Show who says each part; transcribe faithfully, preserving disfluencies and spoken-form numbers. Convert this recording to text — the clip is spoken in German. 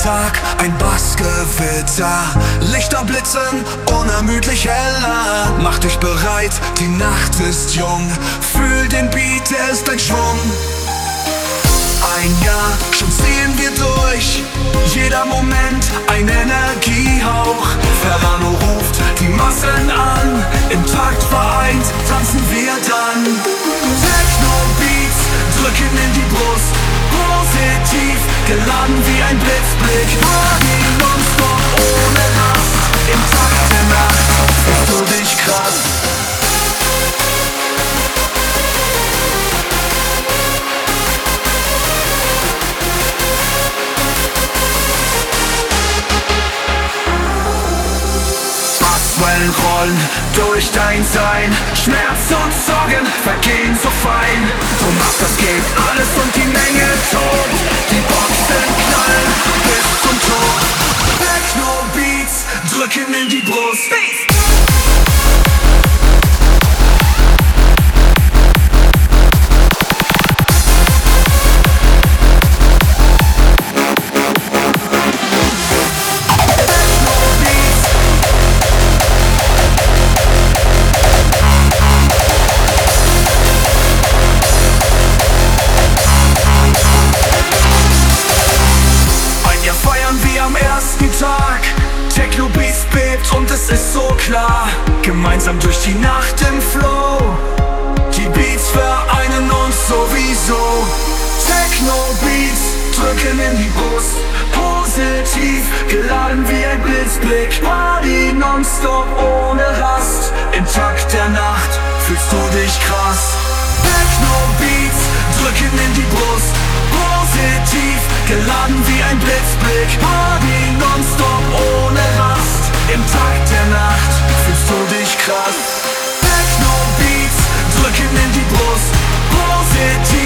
Speaker 1: Tag ein Bassgewitter, Lichter blitzen unermüdlich heller. Mach dich bereit, die Nacht ist jung, fühl den Beat, er ist ein Schwung. Ein Jahr, schon ziehen wir durch, jeder Moment ein Energiehauch. Ferrano ruft die Massen an, im Takt vereint tanzen wir dann. Techno-Beats drücken in die Brust, positiv, geladen wie ein Blitzblick. Party nonstop ohne Rast, im Takt der Nacht fühlst du dich krass. Wellen rollen durch dein Sein, Schmerz und Sorgen vergehen so fein. Du machst, das geht alles und die Menge tot, die Boxen knallen bis zum Tod. Techno-Beats drücken in die Brust. Techno-Beats bebt und es ist so klar, gemeinsam durch die Nacht im Flow. Die Beats vereinen uns sowieso. Techno-Beats drücken in die Brust, positiv, geladen wie ein Blitzblick. Party nonstop ohne Rast, im Takt der Nacht fühlst du dich krass. Techno-Beats drücken in die Brust, positiv, geladen wie ein Blitzblick. Party nonstop ohne Rast, im Takt der Nacht fühlst du dich krass. Techno-Beats drücken in die Brust, positiv.